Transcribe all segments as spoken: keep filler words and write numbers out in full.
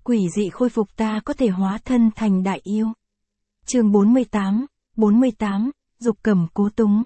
Quỷ dị khôi phục ta có thể hóa thân thành đại yêu. Chương bốn mươi tám, bốn mươi tám, Dục Cầm Cố Túng.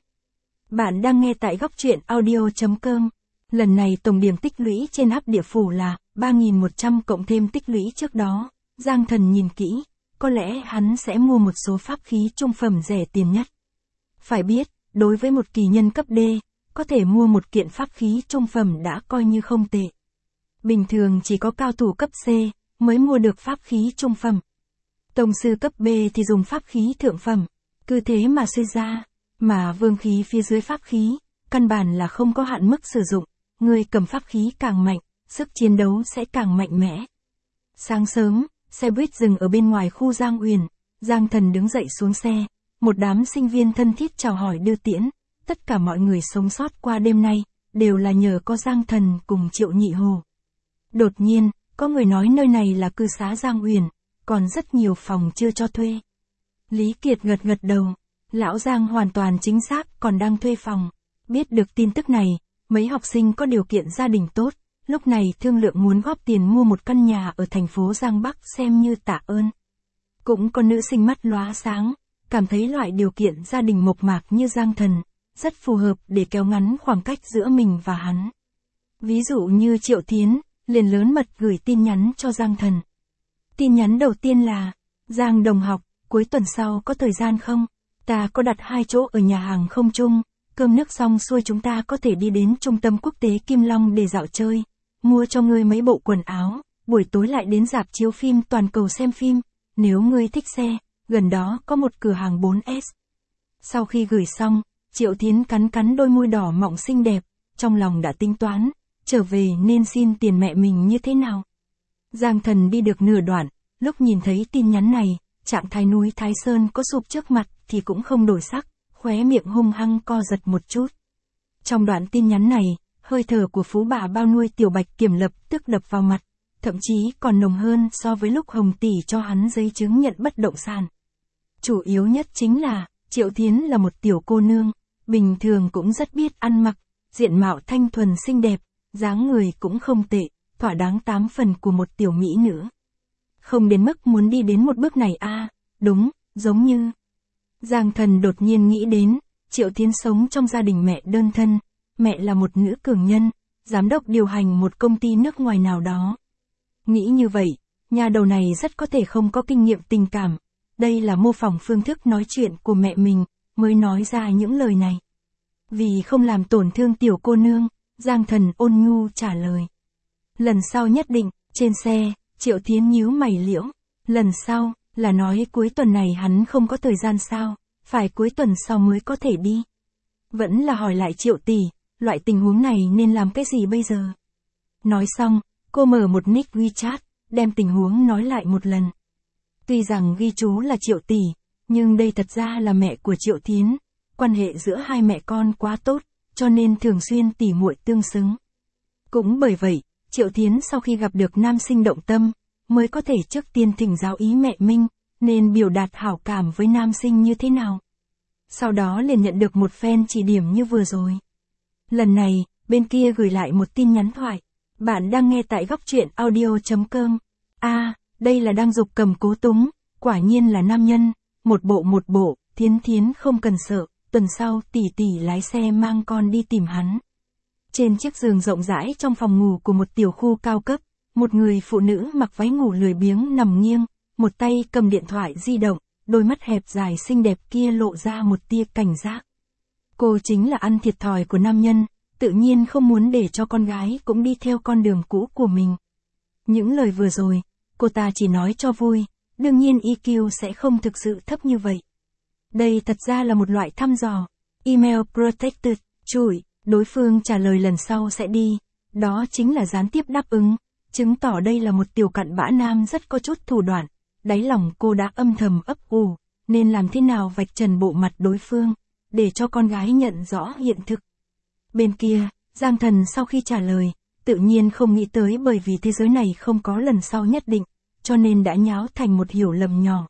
Bạn đang nghe tại góc truyện audio chấm com. Lần này tổng điểm tích lũy trên app địa phủ là ba nghìn một trăm cộng thêm tích lũy trước đó. Giang Thần nhìn kỹ, có lẽ hắn sẽ mua một số pháp khí trung phẩm rẻ tiền nhất. Phải biết, đối với một kỳ nhân cấp D, có thể mua một kiện pháp khí trung phẩm đã coi như không tệ. Bình thường chỉ có cao thủ cấp C mới mua được pháp khí trung phẩm. Tông sư cấp B thì dùng pháp khí thượng phẩm. Cứ thế mà suy ra, mà vương khí phía dưới pháp khí, căn bản là không có hạn mức sử dụng. Người cầm pháp khí càng mạnh, sức chiến đấu sẽ càng mạnh mẽ. Sáng sớm, xe buýt dừng ở bên ngoài khu Giang Uyển. Giang Thần đứng dậy xuống xe, một đám sinh viên thân thiết chào hỏi đưa tiễn. Tất cả mọi người sống sót qua đêm nay, đều là nhờ có Giang Thần cùng Triệu Nhị Hồ. Đột nhiên, có người nói nơi này là cư xá Giang Uyển, còn rất nhiều phòng chưa cho thuê. Lý Kiệt gật gật đầu, lão Giang hoàn toàn chính xác còn đang thuê phòng. Biết được tin tức này, mấy học sinh có điều kiện gia đình tốt, lúc này thương lượng muốn góp tiền mua một căn nhà ở thành phố Giang Bắc xem như tạ ơn. Cũng có nữ sinh mắt lóa sáng, cảm thấy loại điều kiện gia đình mộc mạc như Giang Thần, rất phù hợp để kéo ngắn khoảng cách giữa mình và hắn. Ví dụ như Triệu Thiến, liền lớn mật gửi tin nhắn cho Giang Thần. Tin nhắn đầu tiên là, Giang đồng học, cuối tuần sau có thời gian không? Ta có đặt hai chỗ ở nhà hàng không chung, cơm nước xong xuôi chúng ta có thể đi đến trung tâm quốc tế Kim Long để dạo chơi, mua cho ngươi mấy bộ quần áo, buổi tối lại đến rạp chiếu phim toàn cầu xem phim, nếu ngươi thích xe, gần đó có một cửa hàng bốn S. Sau khi gửi xong, Triệu Thiến cắn cắn đôi môi đỏ mọng xinh đẹp, trong lòng đã tính toán, trở về nên xin tiền mẹ mình như thế nào. Giang Thần đi được nửa đoạn, lúc nhìn thấy tin nhắn này, trạng thái núi Thái Sơn có sụp trước mặt thì cũng không đổi sắc, khóe miệng hung hăng co giật một chút. Trong đoạn tin nhắn này, hơi thở của phú bà bao nuôi Tiểu Bạch Kiểm lập tức đập vào mặt, thậm chí còn nồng hơn so với lúc Hồng Tỷ cho hắn giấy chứng nhận bất động sản. Chủ yếu nhất chính là, Triệu Thiến là một tiểu cô nương, bình thường cũng rất biết ăn mặc, diện mạo thanh thuần xinh đẹp, dáng người cũng không tệ, thỏa đáng tám phần của một tiểu mỹ nữ. Không đến mức muốn đi đến một bước này a, à, đúng, giống như. Giang Thần đột nhiên nghĩ đến, Triệu Thiến sống trong gia đình mẹ đơn thân, mẹ là một nữ cường nhân, giám đốc điều hành một công ty nước ngoài nào đó. Nghĩ như vậy, nhà đầu này rất có thể không có kinh nghiệm tình cảm, đây là mô phỏng phương thức nói chuyện của mẹ mình, mới nói ra những lời này. Vì không làm tổn thương tiểu cô nương, Giang Thần ôn nhu trả lời. Lần sau nhất định, trên xe, Triệu Thiến nhíu mày liễu. Lần sau, là nói cuối tuần này hắn không có thời gian sao, phải cuối tuần sau mới có thể đi. Vẫn là hỏi lại Triệu tỷ, loại tình huống này nên làm cái gì bây giờ? Nói xong, cô mở một nick WeChat, đem tình huống nói lại một lần. Tuy rằng ghi chú là Triệu tỷ, nhưng đây thật ra là mẹ của Triệu Thiến, quan hệ giữa hai mẹ con quá tốt, cho nên thường xuyên tỉ muội tương xứng. Cũng bởi vậy, Triệu Thiến sau khi gặp được nam sinh động tâm, mới có thể trước tiên thỉnh giáo ý mẹ Minh, nên biểu đạt hảo cảm với nam sinh như thế nào. Sau đó liền nhận được một phen chỉ điểm như vừa rồi. Lần này, bên kia gửi lại một tin nhắn thoại. Bạn đang nghe tại góc truyện audio chấm com. A, à, đây là đang dục cầm cố túng, quả nhiên là nam nhân, một bộ một bộ, Thiến Thiến không cần sợ, tuần sau tỷ tỷ lái xe mang con đi tìm hắn. Trên chiếc giường rộng rãi trong phòng ngủ của một tiểu khu cao cấp, một người phụ nữ mặc váy ngủ lười biếng nằm nghiêng, một tay cầm điện thoại di động, đôi mắt hẹp dài xinh đẹp kia lộ ra một tia cảnh giác. Cô chính là ăn thiệt thòi của nam nhân, tự nhiên không muốn để cho con gái cũng đi theo con đường cũ của mình. Những lời vừa rồi, cô ta chỉ nói cho vui, đương nhiên i kiu sẽ không thực sự thấp như vậy. Đây thật ra là một loại thăm dò. Email protected, chủi, đối phương trả lời lần sau sẽ đi, đó chính là gián tiếp đáp ứng, chứng tỏ đây là một tiểu cặn bã nam rất có chút thủ đoạn, đáy lòng cô đã âm thầm ấp ủ, nên làm thế nào vạch trần bộ mặt đối phương, để cho con gái nhận rõ hiện thực. Bên kia, Giang Thần sau khi trả lời, tự nhiên không nghĩ tới bởi vì thế giới này không có lần sau nhất định, cho nên đã nháo thành một hiểu lầm nhỏ.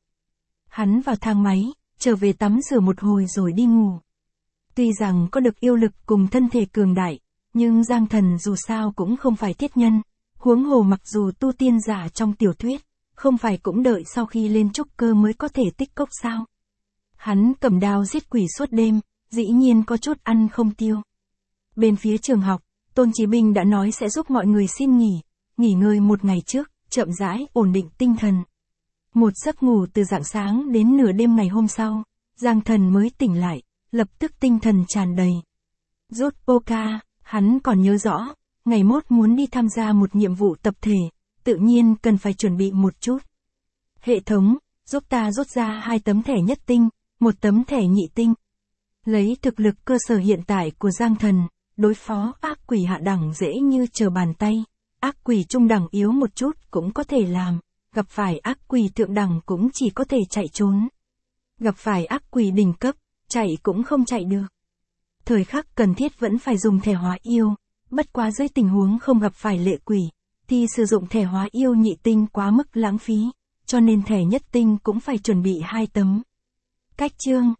Hắn vào thang máy, trở về tắm rửa một hồi rồi đi ngủ. Tuy rằng có được yêu lực cùng thân thể cường đại, nhưng Giang Thần dù sao cũng không phải thiết nhân, Huống hồ mặc dù tu tiên giả trong tiểu thuyết, không phải cũng đợi sau khi lên trúc cơ mới có thể tích cốc sao? Hắn cầm đao giết quỷ suốt đêm, dĩ nhiên có chút ăn không tiêu. Bên phía trường học, Tôn Chí Bình đã nói sẽ giúp mọi người xin nghỉ, nghỉ ngơi một ngày trước, chậm rãi ổn định tinh thần. Một giấc ngủ từ rạng sáng đến nửa đêm ngày hôm sau, Giang Thần mới tỉnh lại, lập tức tinh thần tràn đầy. Rút poker, hắn còn nhớ rõ, ngày mốt muốn đi tham gia một nhiệm vụ tập thể, tự nhiên cần phải chuẩn bị một chút. Hệ thống, giúp ta rút ra hai tấm thẻ nhất tinh, một tấm thẻ nhị tinh. Lấy thực lực cơ sở hiện tại của Giang Thần, đối phó ác quỷ hạ đẳng dễ như trở bàn tay, ác quỷ trung đẳng yếu một chút cũng có thể làm, gặp phải ác quỷ thượng đẳng cũng chỉ có thể chạy trốn. Gặp phải ác quỷ đỉnh cấp, chạy cũng không chạy được. Thời khắc cần thiết vẫn phải dùng thẻ hóa yêu, bất quá dưới tình huống không gặp phải lệ quỷ, thì sử dụng thẻ hóa yêu nhị tinh quá mức lãng phí, cho nên thẻ nhất tinh cũng phải chuẩn bị hai tấm. Cách chương